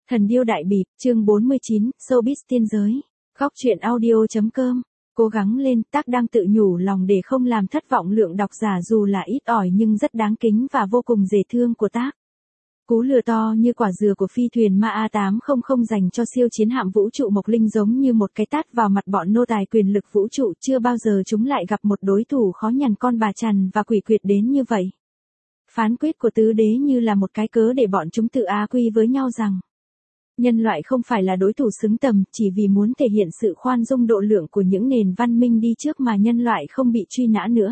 Thần điêu đại bịp, chương 49, showbiz tiên giới. Góc truyện audio.com. Cố gắng lên, Tác đang tự nhủ lòng để không làm thất vọng lượng độc giả dù là ít ỏi nhưng rất đáng kính và vô cùng dễ thương của Tác. Cú lừa to như quả dừa của phi thuyền Ma A800 dành cho siêu chiến hạm vũ trụ Mộc Linh giống như một cái tát vào mặt bọn nô tài quyền lực vũ trụ, chưa bao giờ chúng lại gặp một đối thủ khó nhằn con bà Trần và quỷ quyệt đến như vậy. Phán quyết của tứ đế như là một cái cớ để bọn chúng tự á quy với nhau rằng nhân loại không phải là đối thủ xứng tầm, chỉ vì muốn thể hiện sự khoan dung độ lượng của những nền văn minh đi trước mà nhân loại không bị truy nã nữa.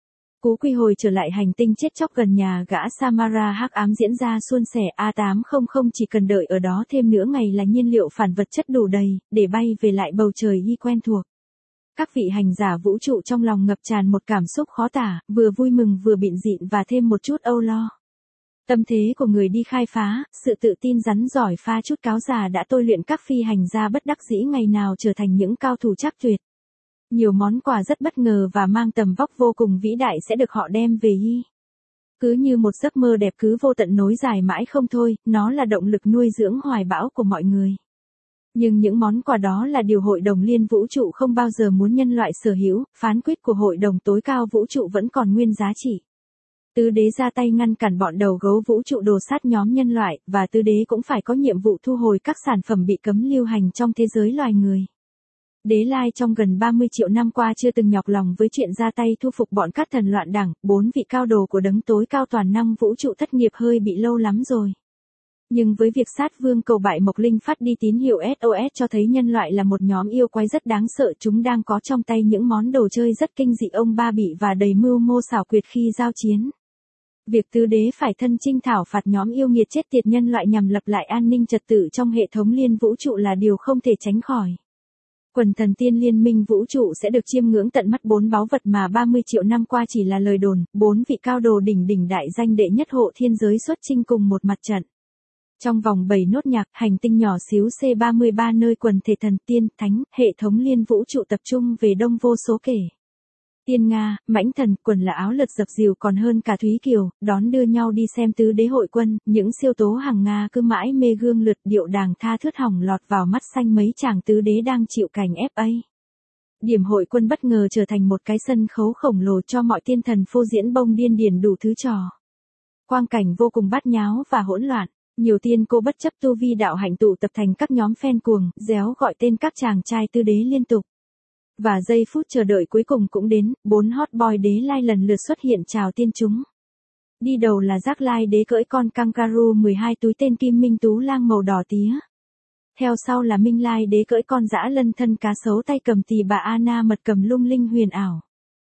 Cú quy hồi trở lại hành tinh chết chóc gần nhà gã Samara hắc ám diễn ra suôn sẻ, A800 chỉ cần đợi ở đó thêm nửa ngày là nhiên liệu phản vật chất đủ đầy, để bay về lại bầu trời y quen thuộc. Các vị hành giả vũ trụ trong lòng ngập tràn một cảm xúc khó tả, vừa vui mừng vừa bịn dịn và thêm một chút âu lo. Tâm thế của người đi khai phá, sự tự tin rắn giỏi pha chút cáo già đã tôi luyện các phi hành gia bất đắc dĩ ngày nào trở thành những cao thủ trác tuyệt. Nhiều món quà rất bất ngờ và mang tầm vóc vô cùng vĩ đại sẽ được họ đem về y. Cứ như một giấc mơ đẹp cứ vô tận nối dài mãi không thôi, nó là động lực nuôi dưỡng hoài bão của mọi người. Nhưng những món quà đó là điều Hội đồng Liên Vũ trụ không bao giờ muốn nhân loại sở hữu, phán quyết của Hội đồng tối cao vũ trụ vẫn còn nguyên giá trị. Tứ đế ra tay ngăn cản bọn đầu gấu vũ trụ đồ sát nhóm nhân loại, và tứ đế cũng phải có nhiệm vụ thu hồi các sản phẩm bị cấm lưu hành trong thế giới loài người. Đế Lai trong gần 30 triệu năm qua chưa từng nhọc lòng với chuyện ra tay thu phục bọn các thần loạn đẳng, 4 vị cao đồ của đấng tối cao toàn năng vũ trụ thất nghiệp hơi bị lâu lắm rồi. Nhưng với việc sát vương cầu bại Mộc Linh phát đi tín hiệu SOS cho thấy nhân loại là một nhóm yêu quái rất đáng sợ, chúng đang có trong tay những món đồ chơi rất kinh dị ông ba bị và đầy mưu mô xảo quyệt khi giao chiến. Việc tứ đế phải thân chinh thảo phạt nhóm yêu nghiệt chết tiệt nhân loại nhằm lập lại an ninh trật tự trong hệ thống liên vũ trụ là điều không thể tránh khỏi. Quần thần tiên liên minh vũ trụ sẽ được chiêm ngưỡng tận mắt 4 báu vật mà 30 triệu năm qua chỉ là lời đồn, 4 vị cao đồ đỉnh đại danh đệ nhất hộ thiên giới xuất chinh cùng một mặt trận. Trong vòng 7 nốt nhạc, hành tinh nhỏ xíu C33 nơi quần thể thần tiên, thánh, hệ thống liên vũ trụ tập trung về đông vô số kể. Tiên Nga, mãnh thần, quần là áo lượt dập dìu còn hơn cả Thúy Kiều, đón đưa nhau đi xem tứ đế hội quân, những siêu tố hàng Nga cứ mãi mê gương lượt điệu đàng tha thướt hỏng lọt vào mắt xanh mấy chàng tứ đế đang chịu cảnh FA. Điểm hội quân bất ngờ trở thành một cái sân khấu khổng lồ cho mọi tiên thần phô diễn bông điên điển đủ thứ trò. Quang cảnh vô cùng bát nháo và hỗn loạn. Nhiều tiên cô bất chấp tu vi đạo hạnh tụ tập thành các nhóm fan cuồng, réo gọi tên các chàng trai tứ đế liên tục. Và giây phút chờ đợi cuối cùng cũng đến, 4 hot boy đế lai lần lượt xuất hiện chào tiên chúng. Đi đầu là Giác Lai đế cưỡi con kangaroo 12 túi tên Kim Minh Tú lang màu đỏ tía. Theo sau là Minh Lai đế cưỡi con dã lân thân cá sấu tay cầm tỳ bà Anna mật cầm lung linh huyền ảo.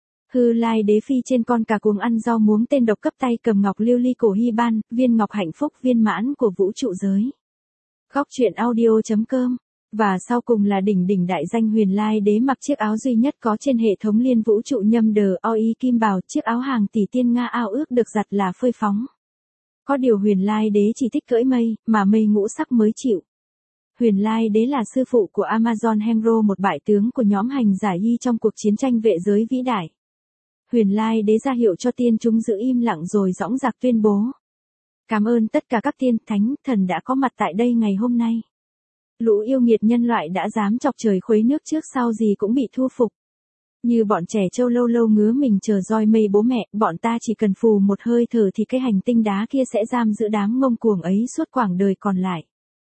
Hư Lai đế phi trên con cà cuồng ăn rau muống tên độc cấp tay cầm ngọc lưu ly cổ hy ban, viên ngọc hạnh phúc viên mãn của vũ trụ giới. Góc truyện audio.com. Và sau cùng là đỉnh đại danh Huyền Lai đế mặc chiếc áo duy nhất có trên hệ thống liên vũ trụ nhâm đờ oi kim bào, chiếc áo hàng tỷ tiên Nga ao ước được giặt là phơi phóng. Có điều Huyền Lai đế chỉ thích cưỡi mây, mà mây ngũ sắc mới chịu. Huyền Lai đế là sư phụ của Amazon Henro, một bại tướng của nhóm hành giả y trong cuộc chiến tranh vệ giới vĩ đại. Huyền Lai đế ra hiệu cho tiên chúng giữ im lặng rồi dõng dạc tuyên bố. Cảm ơn tất cả các tiên, thánh, thần đã có mặt tại đây ngày hôm nay. Lũ yêu nghiệt nhân loại đã dám chọc trời khuấy nước trước sau gì cũng bị thu phục. Như bọn trẻ trâu lâu lâu ngứa mình chờ roi mây bố mẹ, bọn ta chỉ cần phù một hơi thở thì cái hành tinh đá kia sẽ giam giữ đám ngông cuồng ấy suốt quãng đời còn lại.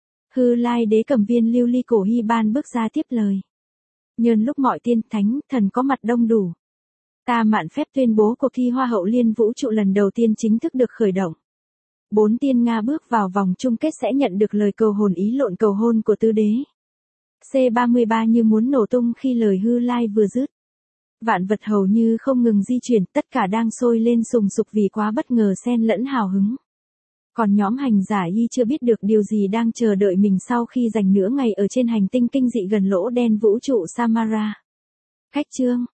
Hư Lai đế cầm viên lưu ly cổ hy ban bước ra tiếp lời. Nhân lúc mọi tiên, thánh, thần có mặt đông đủ, ta mạn phép tuyên bố cuộc thi Hoa hậu Liên vũ trụ lần đầu tiên chính thức được khởi động. 4 tiên Nga bước vào vòng chung kết sẽ nhận được lời cầu hồn ý lộn cầu hôn của tứ đế. C33 như muốn nổ tung khi lời Hư Lai vừa dứt. Vạn vật hầu như không ngừng di chuyển, tất cả đang sôi lên sùng sục vì quá bất ngờ xen lẫn hào hứng. Còn nhóm hành giả y chưa biết được điều gì đang chờ đợi mình sau khi dành nửa ngày ở trên hành tinh kinh dị gần lỗ đen vũ trụ Samara. Khách chương.